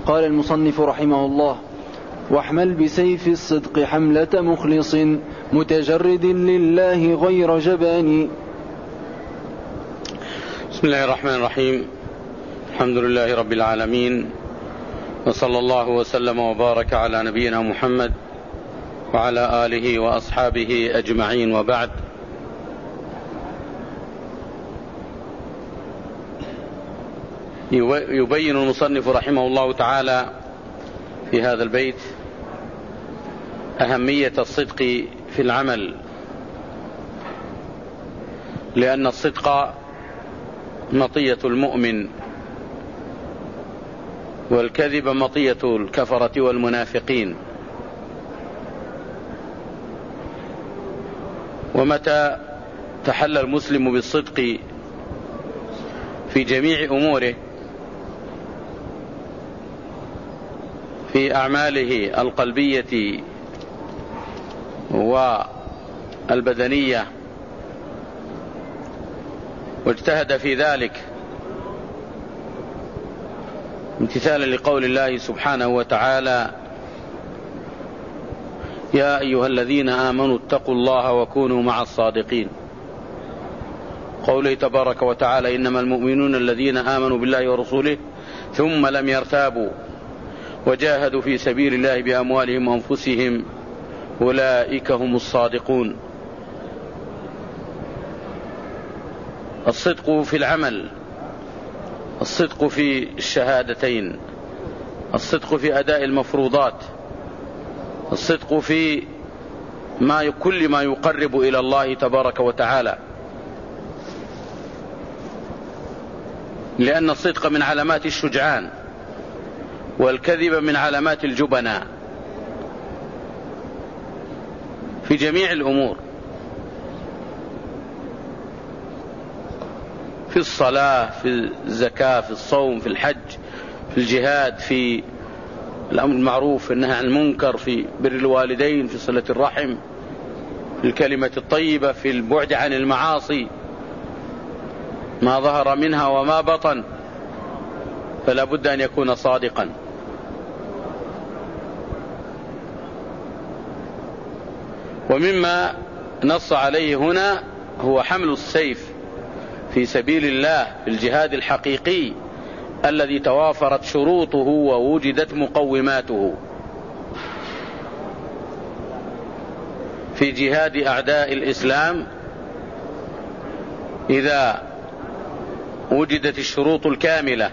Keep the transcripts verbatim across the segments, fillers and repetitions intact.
قال المصنف رحمه الله: واحمل بسيف الصدق حملة مخلص متجرد لله غير جبان. بسم الله الرحمن الرحيم. الحمد لله رب العالمين، وصلى الله وسلم وبارك على نبينا محمد وعلى آله وأصحابه أجمعين، وبعد. يبين المصنف رحمه الله تعالى في هذا البيت أهمية الصدق في العمل، لأن الصدق مطية المؤمن، والكذب مطية الكفرة والمنافقين. ومتى تحلى المسلم بالصدق في جميع أموره، في أعماله القلبية والبدنية، واجتهد في ذلك امتثالا لقول الله سبحانه وتعالى: يا أيها الذين آمنوا اتقوا الله وكونوا مع الصادقين. قوله تبارك وتعالى: إنما المؤمنون الذين آمنوا بالله ورسوله ثم لم يرتابوا وجاهدوا في سبيل الله بأموالهم وأنفسهم أولئك هم الصادقون. الصدق في العمل، الصدق في الشهادتين، الصدق في أداء المفروضات، الصدق في ما كل ما يقرب إلى الله تبارك وتعالى، لأن الصدق من علامات الشجعان، والكذب من علامات الجبناء في جميع الأمور، في الصلاة، في الزكاة، في الصوم، في الحج، في الجهاد، في الأمر المعروف، في النهي عن المنكر، في بر الوالدين، في صلة الرحم، في الكلمة الطيبة، في البعد عن المعاصي ما ظهر منها وما بطن، فلا بد أن يكون صادقا. ومما نص عليه هنا هو حمل السيف في سبيل الله في الجهاد الحقيقي الذي توافرت شروطه ووجدت مقوماته، في جهاد أعداء الإسلام إذا وجدت الشروط الكاملة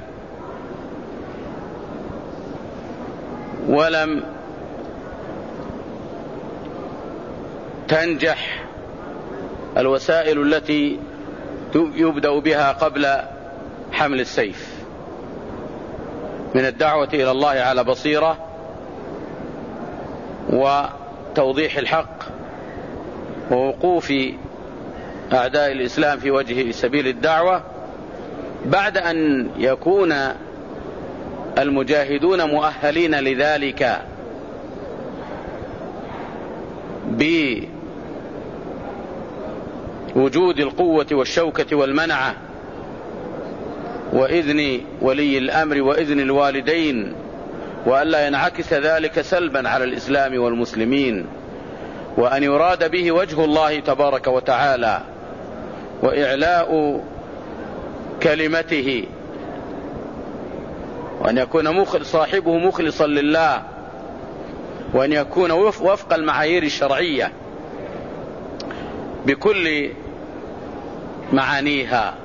ولم تنجح الوسائل التي يبدأ بها قبل حمل السيف من الدعوة إلى الله على بصيرة وتوضيح الحق ووقوف أعداء الإسلام في وجه سبيل الدعوة، بعد أن يكون المجاهدون مؤهلين لذلك بوجود القوة والشوكة والمنعة وإذن ولي الأمر وإذن الوالدين، وألا ينعكس ذلك سلبا على الإسلام والمسلمين، وأن يراد به وجه الله تبارك وتعالى وإعلاء كلمته، وأن يكون صاحبه مخلصا لله، وأن يكون وفق المعايير الشرعية بكل معانيها.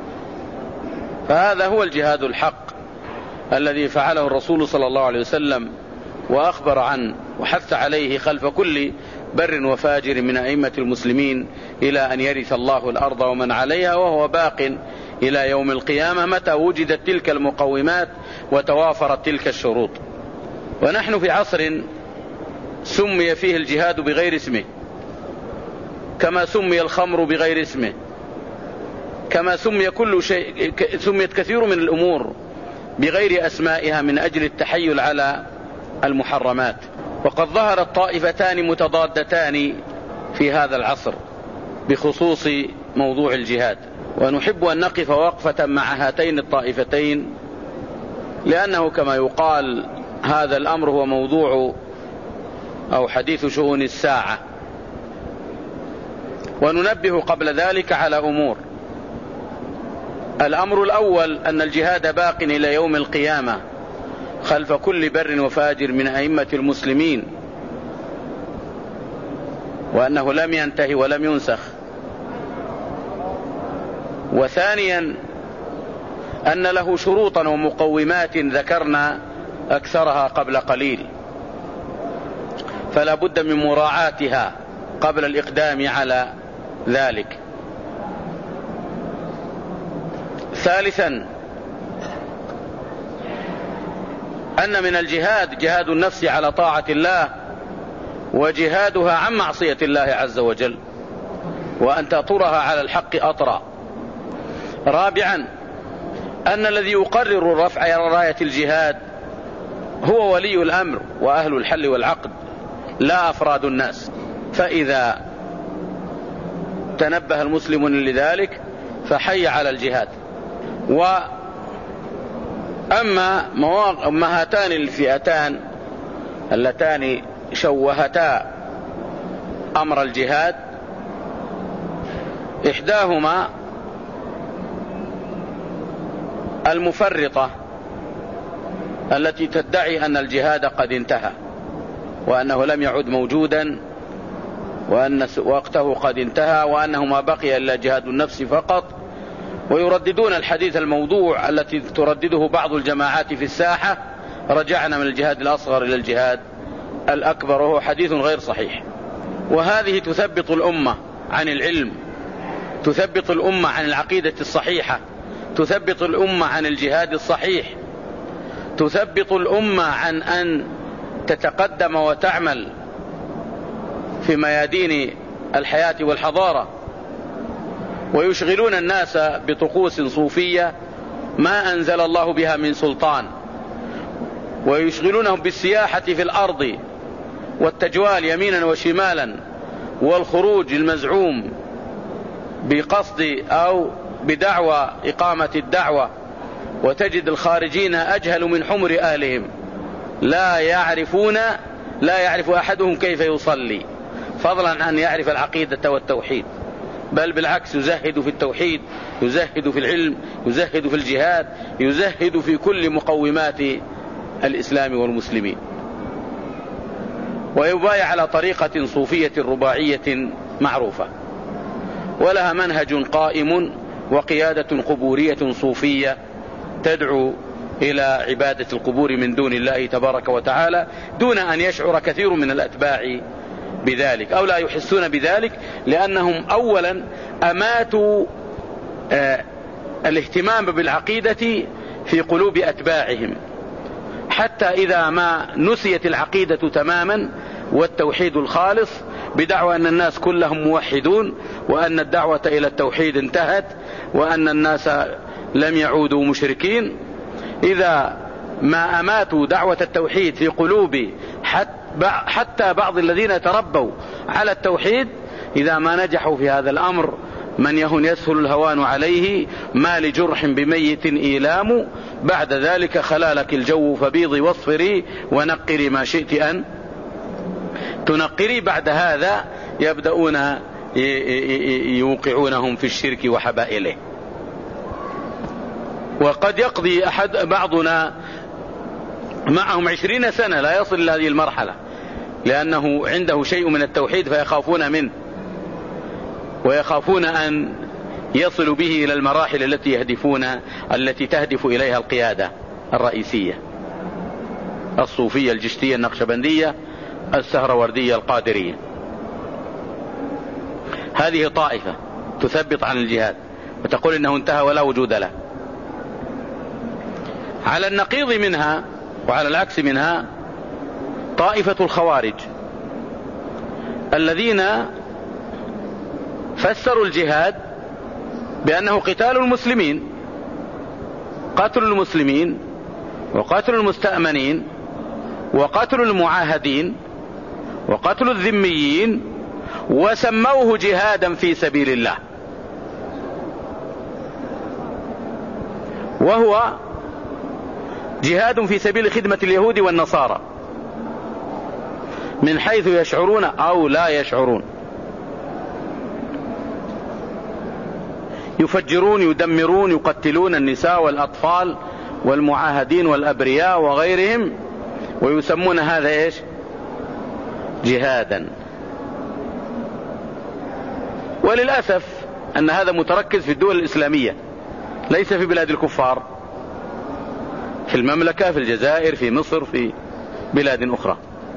فهذا هو الجهاد الحق الذي فعله الرسول صلى الله عليه وسلم وأخبر عنه وحث عليه خلف كل بر وفاجر من أئمة المسلمين إلى أن يرث الله الأرض ومن عليها، وهو باق إلى يوم القيامة متى وجدت تلك المقومات وتوافرت تلك الشروط. ونحن في عصر سمي فيه الجهاد بغير اسمه، كما سمي الخمر بغير اسمه، كما سمي كل شيء، سميت كثير من الأمور بغير أسمائها من أجل التحيل على المحرمات. وقد ظهرت طائفتان متضادتان في هذا العصر بخصوص موضوع الجهاد، ونحب أن نقف وقفة مع هاتين الطائفتين لأنه كما يقال هذا الأمر هو موضوع أو حديث شؤون الساعة. وننبه قبل ذلك على أمور. الأمر الأول أن الجهاد باق إلى يوم القيامة خلف كل بر وفاجر من أئمة المسلمين، وأنه لم ينتهي ولم ينسخ. وثانيا أن له شروطا ومقومات ذكرنا أكثرها قبل قليل، فلا بد من مراعاتها قبل الإقدام على ذلك. ثالثا أن من الجهاد جهاد النفس على طاعة الله وجهادها عن معصية الله عز وجل، وأن تأطرها على الحق أطرا. رابعا أن الذي يقرر الرفع راية الجهاد هو ولي الأمر وأهل الحل والعقد لا أفراد الناس، فإذا تنبه المسلمون لذلك فحي على الجهاد. وأما ما هاتان الفئتان اللتان شوهتا أمر الجهاد، إحداهما المفرطة التي تدعي أن الجهاد قد انتهى وأنه لم يعد موجودا وأن وقته قد انتهى وأنه ما بقي إلا جهاد النفس فقط، ويرددون الحديث الموضوع التي تردده بعض الجماعات في الساحة: رجعنا من الجهاد الأصغر إلى الجهاد الأكبر، وهو حديث غير صحيح. وهذه تثبط الأمة عن العلم، تثبط الأمة عن العقيدة الصحيحة، تثبط الأمة عن الجهاد الصحيح، تثبط الأمة عن أن تتقدم وتعمل في ميادين الحياة والحضارة، ويشغلون الناس بطقوس صوفية ما أنزل الله بها من سلطان، ويشغلونهم بالسياحة في الأرض والتجوال يمينا وشمالا والخروج المزعوم بقصد أو بدعوى إقامة الدعوة، وتجد الخارجين أجهل من حمر أهلهم، لا يعرفون لا يعرف أحدهم كيف يصلي، فضلا عن يعرف العقيدة والتوحيد، بل بالعكس يزهد في التوحيد، يزهد في العلم، يزهد في الجهاد، يزهد في كل مقومات الإسلام والمسلمين، ويبايع على طريقة صوفية رباعية معروفة، ولها منهج قائم وقيادة قبورية صوفية تدعو إلى عبادة القبور من دون الله تبارك وتعالى، دون أن يشعر كثير من الأتباع بذلك أو لا يحسون بذلك، لأنهم أولا أماتوا آه الاهتمام بالعقيدة في قلوب أتباعهم، حتى إذا ما نسيت العقيدة تماما والتوحيد الخالص بدعوى أن الناس كلهم موحدون وأن الدعوة إلى التوحيد انتهت وأن الناس لم يعودوا مشركين، إذا ما أماتوا دعوة التوحيد في قلوب حتى بعض الذين تربوا على التوحيد، إذا ما نجحوا في هذا الأمر من يهن يسهل الهوان عليه، ما لجرح بميت إيلام، بعد ذلك خلالك الجو فبيضي واصفري ونقري ما شئت أن تنقري. بعد هذا يبدأون يوقعونهم في الشرك وحبائله. وقد يقضي أحد بعضنا معهم عشرين سنة لا يصل إلى هذه المرحلة، لأنه عنده شيء من التوحيد فيخافون منه، ويخافون أن يصلوا به إلى المراحل التي يهدفون التي تهدف إليها القيادة الرئيسية الصوفية الجشتية النقشبندية السهروردية القادرية. هذه طائفة تثبط عن الجهاد وتقول إنه انتهى ولا وجود له. على النقيض منها وعلى العكس منها طائفة الخوارج الذين فسروا الجهاد بأنه قتال المسلمين، قتل المسلمين وقتل المستأمنين وقتل المعاهدين وقتل الذميين، وسموه جهادا في سبيل الله، وهو جهاد في سبيل خدمة اليهود والنصارى من حيث يشعرون أو لا يشعرون. يفجرون، يدمرون، يقتلون النساء والأطفال والمعاهدين والأبرياء وغيرهم، ويسمون هذا إيش؟ جهادا. وللأسف أن هذا متركز في الدول الإسلامية، ليس في بلاد الكفار، في المملكة، في الجزائر، في مصر، في بلاد أخرى.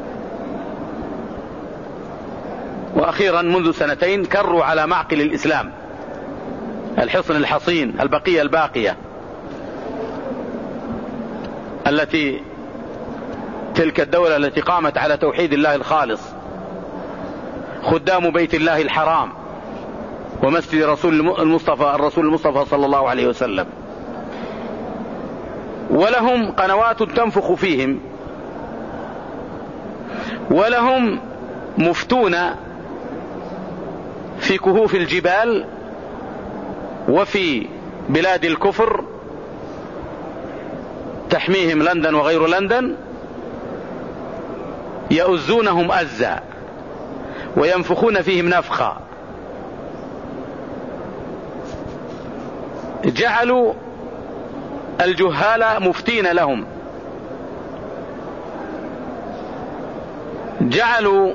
وأخيرا منذ سنتين كروا على معقل الإسلام، الحصن الحصين، البقية الباقية، التي تلك الدولة التي قامت على توحيد الله الخالص، خدام بيت الله الحرام ومسجد رسول المصطفى الرسول المصطفى صلى الله عليه وسلم، ولهم قنوات تنفخ فيهم، ولهم مفتون في كهوف الجبال وفي بلاد الكفر تحميهم لندن وغير لندن، يؤزونهم أزا وينفخون فيهم نفخا. جعلوا الجهال مفتين لهم، جعلوا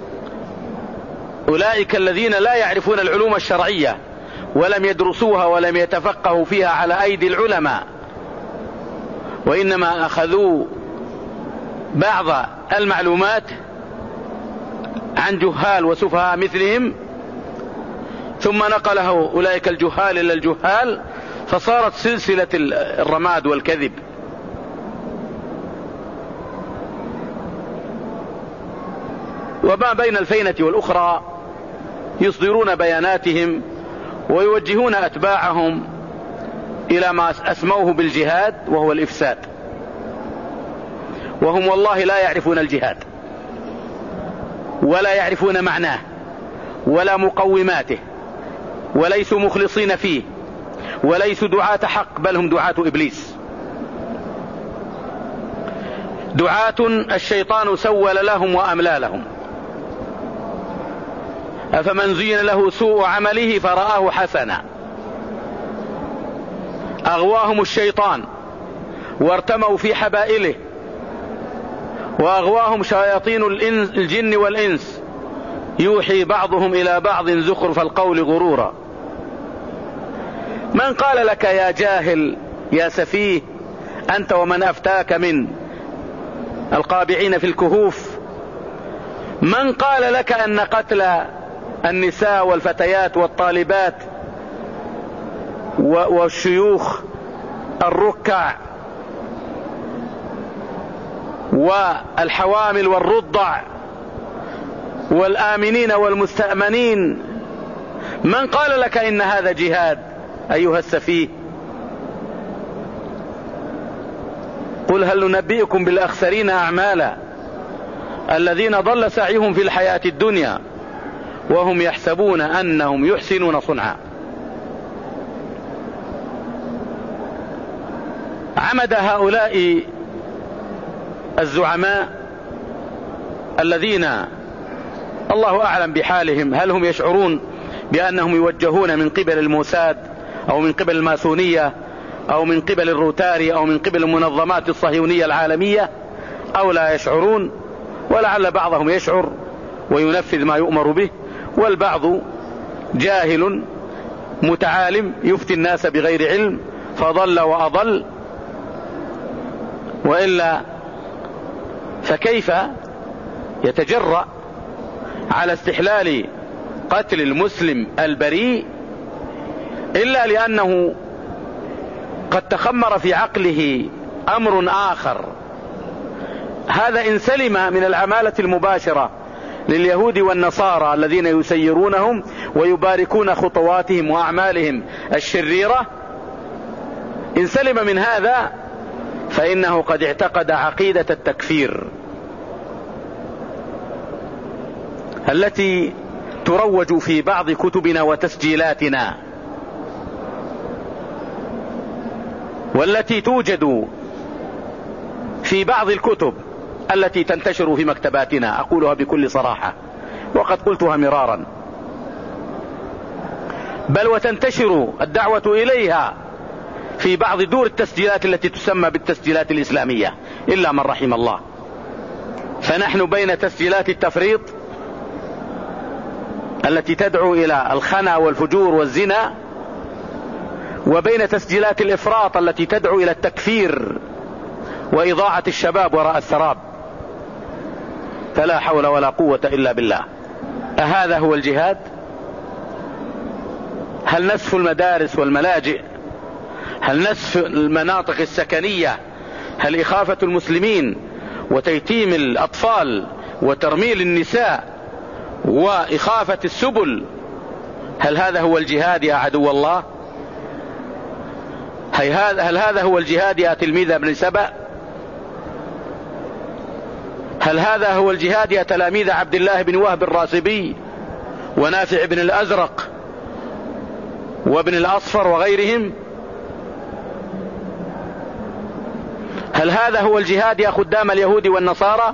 أولئك الذين لا يعرفون العلوم الشرعية ولم يدرسوها ولم يتفقهوا فيها على أيدي العلماء، وإنما أخذوا بعض المعلومات عن جهال وسفهاء مثلهم، ثم نقله أولئك الجهال إلى الجهال، فصارت سلسلة الرماد والكذب. وما بين الفينة والأخرى يصدرون بياناتهم ويوجهون أتباعهم إلى ما أسموه بالجهاد، وهو الإفساد، وهم والله لا يعرفون الجهاد ولا يعرفون معناه ولا مقوماته، وليسوا مخلصين فيه، وليسوا دعاة حق، بل هم دعاة إبليس، دعاة الشيطان سول لهم وأملى لهم. أفمن زين له سوء عمله فرآه حسنا أغواهم الشيطان وارتموا في حبائله، وأغواهم شياطين الجن والإنس يوحي بعضهم إلى بعض زخرف القول غرورا. من قال لك يا جاهل يا سفيه أنت ومن أفتاك من القابعين في الكهوف، من قال لك أن قتل النساء والفتيات والطالبات والشيوخ الركع والحوامل والرضع والآمنين والمستأمنين، من قال لك إن هذا جهاد أيها السفيه؟ قل هل ننبئكم بالأخسرين أعمالا الذين ضل سعيهم في الحياة الدنيا وهم يحسبون أنهم يحسنون صنعا. عمد هؤلاء الزعماء الذين الله أعلم بحالهم، هل هم يشعرون بأنهم يوجهون من قبل الموساد أو من قبل الماسونية أو من قبل الروتاري أو من قبل المنظمات الصهيونية العالمية، أو لا يشعرون؟ ولعل بعضهم يشعر وينفذ ما يؤمر به، والبعض جاهل متعالم يفتي الناس بغير علم فضل وأضل. وإلا فكيف يتجرأ على استحلال قتل المسلم البريء إلا لأنه قد تخمر في عقله أمر آخر؟ هذا إن سلم من العمالة المباشرة لليهود والنصارى الذين يسيرونهم ويباركون خطواتهم وأعمالهم الشريرة، إن سلم من هذا فإنه قد اعتقد عقيدة التكفير التي تروج في بعض كتبنا وتسجيلاتنا، والتي توجد في بعض الكتب التي تنتشر في مكتباتنا، أقولها بكل صراحة وقد قلتها مرارا، بل وتنتشر الدعوة إليها في بعض دور التسجيلات التي تسمى بالتسجيلات الإسلامية إلا من رحم الله. فنحن بين تسجيلات التفريط التي تدعو إلى الخنا والفجور والزنا، وبين تسجيلات الإفراط التي تدعو إلى التكفير وإضاعة الشباب وراء السراب. فلا حول ولا قوة إلا بالله. أهذا هو الجهاد؟ هل نسف المدارس والملاجئ؟ هل نسف المناطق السكنية؟ هل إخافة المسلمين وتيتيم الأطفال وترميل النساء وإخافة السبل؟ هل هذا هو الجهاد يا عدو الله؟ هل هذا هو الجهاد يا تلميذ ابن سبأ؟ هل هذا هو الجهاد يا تلاميذ عبد الله بن وهب الراسبي ونافع بن الأزرق وابن الأصفر وغيرهم؟ هل هذا هو الجهاد يا خدام اليهود والنصارى؟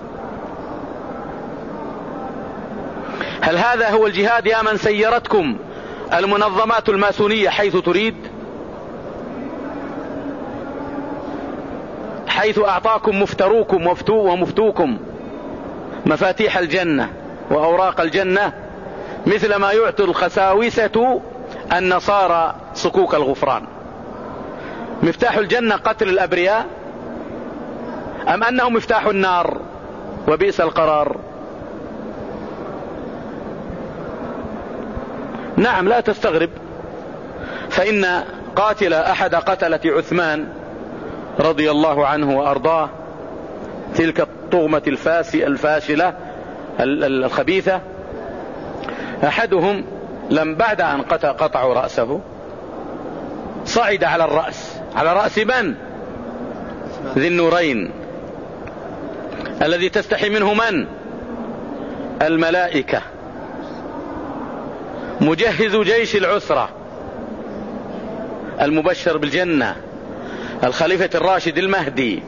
هل هذا هو الجهاد يا من سيرتكم المنظمات الماسونية حيث تريد، حيث أعطاكم مفتروكم ومفتو ومفتوكم مفاتيح الجنة وأوراق الجنة، مثل ما يعطي الخساوسة النصارى صكوك الغفران؟ مفتاح الجنة قتل الأبرياء أم أنه مفتاح النار وبئس القرار؟ نعم، لا تستغرب، فإن قاتل أحد قتلة عثمان رضي الله عنه وأرضاه، تلك الطغمة الفاسي الفاشلة الخبيثة، أحدهم لم بعد أن قطعوا رأسه صعد على الرأس، على رأس من؟ ذي النورين الذي تستحي منه من؟ الملائكة، مجهز جيش العسرة، المبشر بالجنة، الخليفة الراشد المهدي،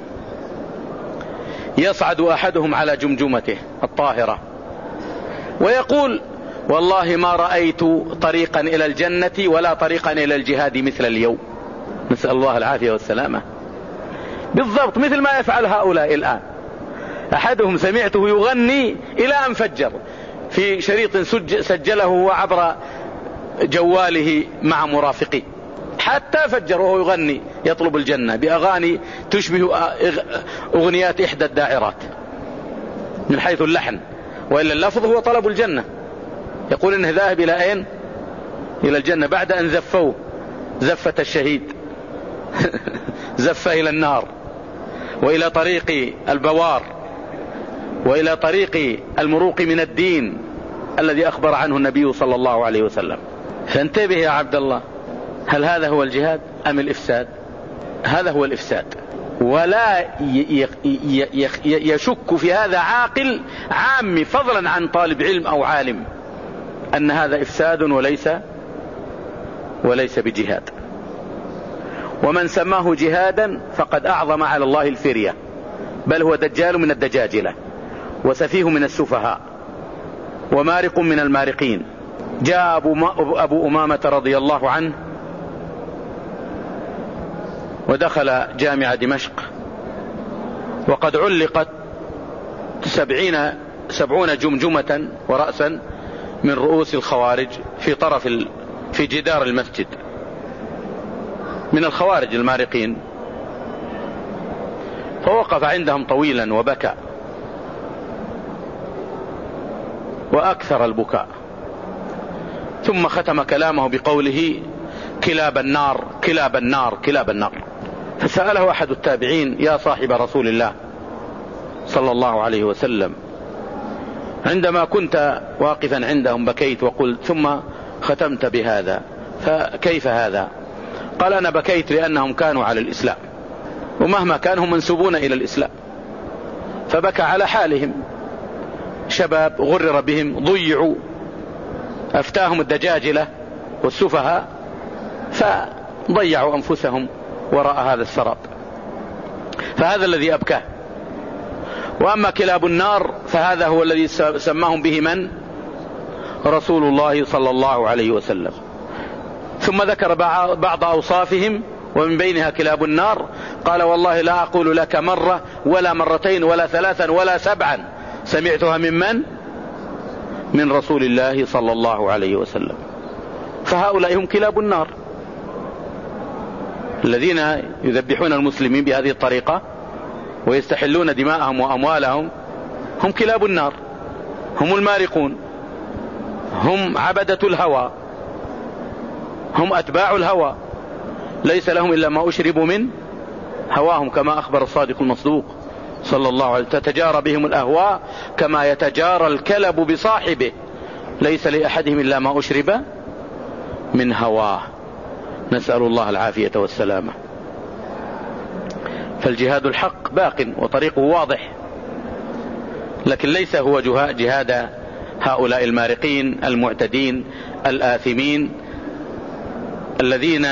يصعد أحدهم على جمجمته الطاهرة ويقول: والله ما رأيت طريقا إلى الجنة ولا طريقا إلى الجهاد مثل اليوم. نسأل الله العافية والسلامة. بالضبط مثل ما يفعل هؤلاء الآن. أحدهم سمعته يغني إلى أن فجر في شريط سجله هو عبر جواله مع مرافقيه، حتى فجر وهو يغني يطلب الجنة بأغاني تشبه أغنيات إحدى الداعرات من حيث اللحن، وإلا اللفظ هو طلب الجنة. يقول إنه ذاهب إلى أين؟ إلى الجنة بعد أن زفوه زفة الشهيد زفة إلى النار وإلى طريق البوار وإلى طريق المروق من الدين الذي أخبر عنه النبي صلى الله عليه وسلم. فانتبه يا عبد الله، هل هذا هو الجهاد أم الإفساد؟ هذا هو الإفساد، ولا يشك في هذا عاقل عام فضلا عن طالب علم أو عالم أن هذا إفساد وليس وليس بجهاد. ومن سماه جهادا فقد أعظم على الله الفرية، بل هو دجال من الدجاجلة وسفيه من السفهاء ومارق من المارقين. جاء أبو, أبو أمامة رضي الله عنه ودخل جامع دمشق وقد علقت سبعين سبعون جمجمة ورأسا من رؤوس الخوارج في طرف ال... في جدار المسجد من الخوارج المارقين، فوقف عندهم طويلا وبكى وأكثر البكاء، ثم ختم كلامه بقوله: كلاب النار كلاب النار كلاب النار. فسأله أحد التابعين: يا صاحب رسول الله صلى الله عليه وسلم، عندما كنت واقفا عندهم بكيت وقلت ثم ختمت بهذا، فكيف هذا؟ قال: أنا بكيت لأنهم كانوا على الإسلام، ومهما كانوا منسوبون إلى الإسلام، فبكى على حالهم، شباب غرر بهم ضيعوا، أفتاهم الدجاجلة والسفهاء فضيعوا أنفسهم وراء هذا السراب. فهذا الذي أبكاه. وأما كلاب النار فهذا هو الذي سماهم به من؟ رسول الله صلى الله عليه وسلم. ثم ذكر بعض أوصافهم ومن بينها كلاب النار، قال والله لا أقول لك مرة ولا مرتين ولا ثلاثا ولا سبعا سمعتها من من؟ من رسول الله صلى الله عليه وسلم. فهؤلاء هم كلاب النار الذين يذبحون المسلمين بهذه الطريقة ويستحلون دماءهم وأموالهم، هم كلاب النار، هم المارقون، هم عبدة الهوى، هم أتباع الهوى، ليس لهم إلا ما أشربوا من هواهم كما أخبر الصادق المصدوق صلى الله عليه وسلم: تتجارى بهم الأهواء كما يتجارى الكلب بصاحبه، ليس لأحدهم إلا ما أشرب من هواه. نسأل الله العافية والسلامة. فالجهاد الحق باق وطريقه واضح، لكن ليس هو جهاد هؤلاء المارقين المعتدين الآثمين الذين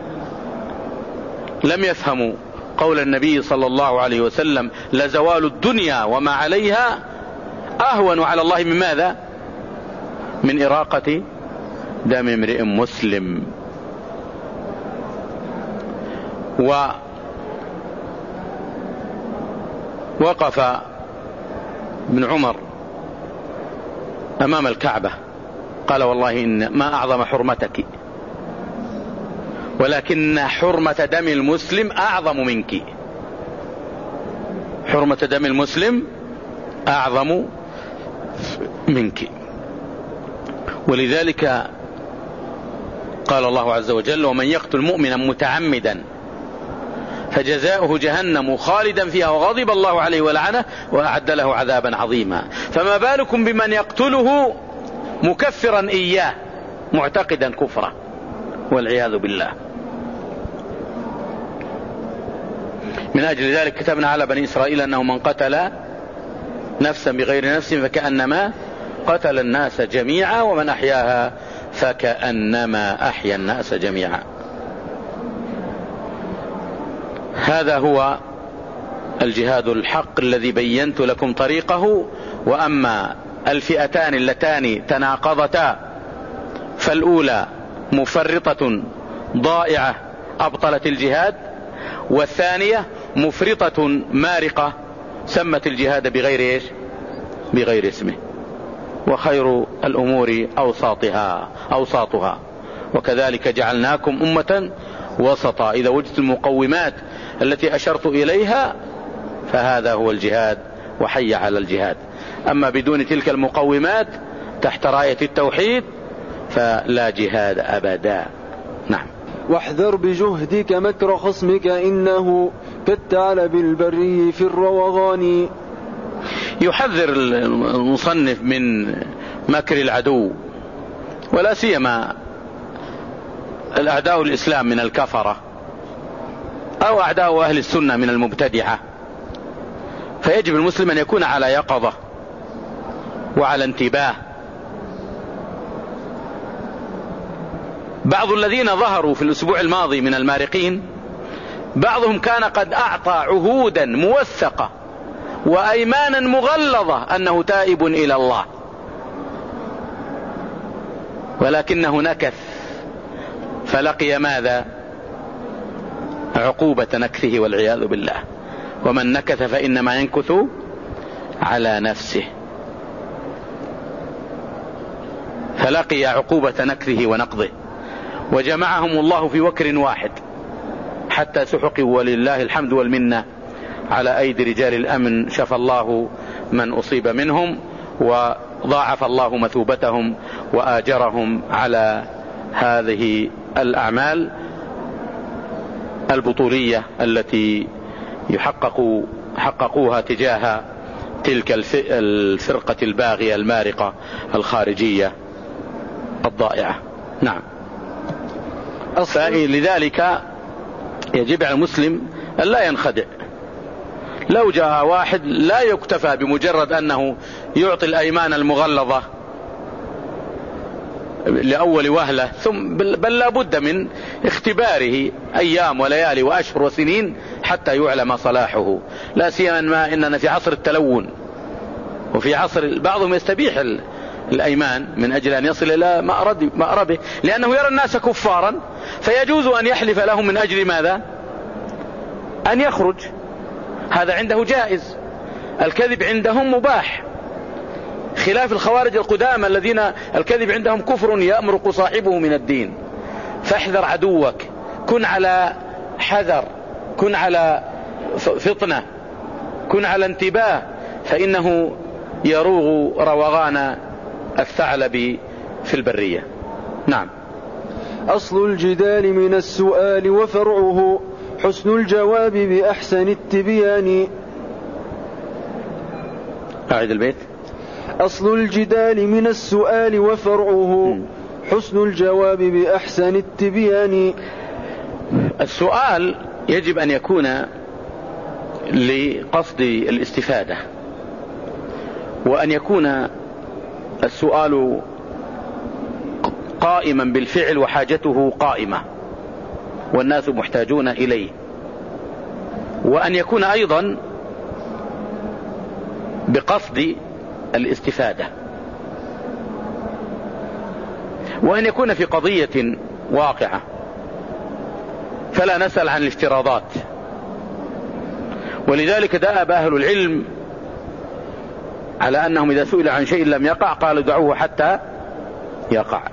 لم يفهموا قول النبي صلى الله عليه وسلم: لزوال الدنيا وما عليها أهون على الله من ماذا؟ من إراقة دم امرئ مسلم. ووقف ابن عمر أمام الكعبة قال: والله إن ما أعظم حرمتك، ولكن حرمة دم المسلم أعظم منك. حرمة دم المسلم أعظم منك. ولذلك قال الله عز وجل: ومن يقتل مؤمنا متعمدا فجزاؤه جهنم خالدا فيها وغضب الله عليه ولعنه وأعد له عذابا عظيما. فما بالكم بمن يقتله مكفرا إياه معتقدا كفره والعياذ بالله. من أجل ذلك كتبنا على بني إسرائيل أنه من قتل نفسا بغير نفس فكأنما قتل الناس جميعا ومن أحياها فكأنما أحيا الناس جميعا. هذا هو الجهاد الحق الذي بينت لكم طريقه. وأما الفئتان اللتان تناقضتا فالأولى مفرطة ضائعة أبطلت الجهاد، والثانية مفرطة مارقة سمت الجهاد بغير إيش؟ بغير اسمه. وخير الأمور أوساطها أوساطها وكذلك جعلناكم أمة وسطا. إذا وجدت المقومات التي أشرت إليها فهذا هو الجهاد، وحي على الجهاد. أما بدون تلك المقومات تحت راية التوحيد فلا جهاد أبدا. نعم. واحذر بجهدك مكر خصمك إنه كالثعلب البري في الروغان. يحذر المصنف من مكر العدو، ولا سيما الأعداء الإسلام من الكفرة أو أعداء أهل السنة من المبتدعة. فيجب المسلم أن يكون على يقظة وعلى انتباه. بعض الذين ظهروا في الأسبوع الماضي من المارقين بعضهم كان قد أعطى عهودا موثقة وأيمانا مغلظة أنه تائب إلى الله، ولكنه نكث فلقي ماذا؟ عقوبة نكثه والعياذ بالله. ومن نكث فإنما ينكث على نفسه، فلقي عقوبة نكثه ونقضه. وجمعهم الله في وكر واحد حتى سحقوا ولله الحمد والمنة على أيدي رجال الأمن. شفى الله من أصيب منهم وضاعف الله مثوبتهم وآجرهم على هذه الأعمال البطولية التي يحققوا حققوها تجاه تلك الفرقة الباغية المارقة الخارجية الضائعة. نعم. لذلك يجب على المسلم أن لا ينخدع. لو جاء واحد لا يكتفى بمجرد أنه يعطي الأيمان المغلظة لأول وهلة، ثم بل لا بد من اختباره أيام وليالي وأشهر وسنين حتى يعلم صلاحه، لا سيما إننا في عصر التلون، وفي عصر بعضهم يستبيح الأيمان من أجل أن يصل إلى مأربه، لأنه يرى الناس كفارا فيجوز أن يحلف لهم من أجل ماذا؟ أن يخرج، هذا عنده جائز. الكذب عندهم مباح، خلاف الخوارج القدامى الذين الكذب عندهم كفر يأمرق صاحبه من الدين. فاحذر عدوك، كن على حذر، كن على فطنة، كن على انتباه، فإنه يروغ روغان الثعلب في البرية. نعم. أصل الجدال من السؤال وفرعه حسن الجواب بأحسن التبيان. أعيد البيت. أصل الجدال من السؤال وفرعه حسن الجواب بأحسن التبيان. السؤال يجب أن يكون لقصد الاستفادة، وأن يكون السؤال قائما بالفعل وحاجته قائمة والناس محتاجون إليه، وأن يكون أيضا بقصد الاستفادة، وأن يكون في قضية واقعة، فلا نسأل عن الافتراضات. ولذلك دأب أهل العلم على أنهم إذا سئل عن شيء لم يقع قالوا دعوه حتى يقع.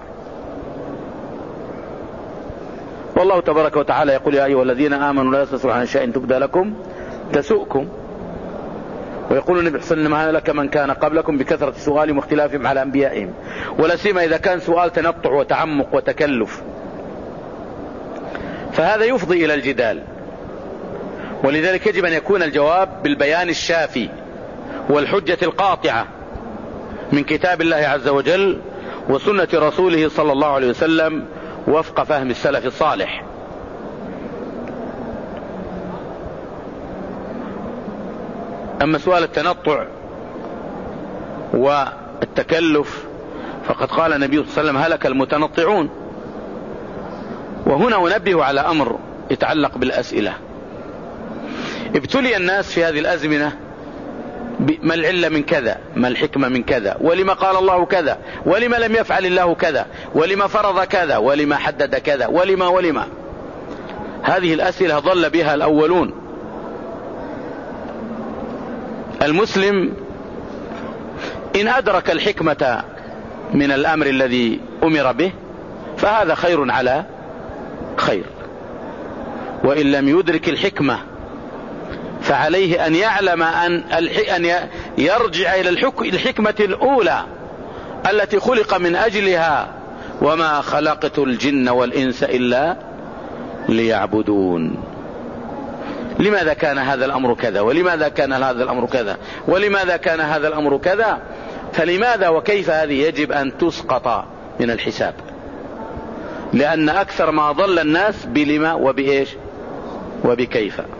والله تبارك وتعالى يقول يا أيها الذين آمنوا لا تسألوا عن شيء تبدى لكم تسؤكم، ويقول النبي صلى الله عليه وسلم لك من كان قبلكم بكثرة سؤالهم واختلافهم على أنبيائهم، ولا سيما إذا كان سؤال تنطع وتعمق وتكلف، فهذا يفضي إلى الجدال. ولذلك يجب أن يكون الجواب بالبيان الشافي والحجة القاطعة من كتاب الله عز وجل وسنة رسوله صلى الله عليه وسلم وفق فهم السلف الصالح. أما سؤال التنطع والتكلف فقد قال النبي صلى الله عليه وسلم هلك المتنطعون. وهنا أنبه على أمر يتعلق بالأسئلة. ابتلي الناس في هذه الأزمنة ما العلة من كذا، ما الحكمة من كذا، ولما قال الله كذا، ولما لم يفعل الله كذا، ولما فرض كذا، ولما حدد كذا، ولما ولما. هذه الأسئلة ضل بها الأولون. المسلم إن أدرك الحكمة من الأمر الذي أمر به فهذا خير على خير، وإن لم يدرك الحكمة فعليه أن يعلم أن يرجع إلى الحكمة الأولى التي خلق من أجلها وما خلقت الجن والإنس إلا ليعبدون. لماذا كان هذا الأمر كذا، ولماذا كان هذا الأمر كذا، ولماذا كان هذا الأمر كذا، فلماذا وكيف هذه يجب أن تسقط من الحساب، لأن أكثر ما ضل الناس بلما وبإيش وبكيف.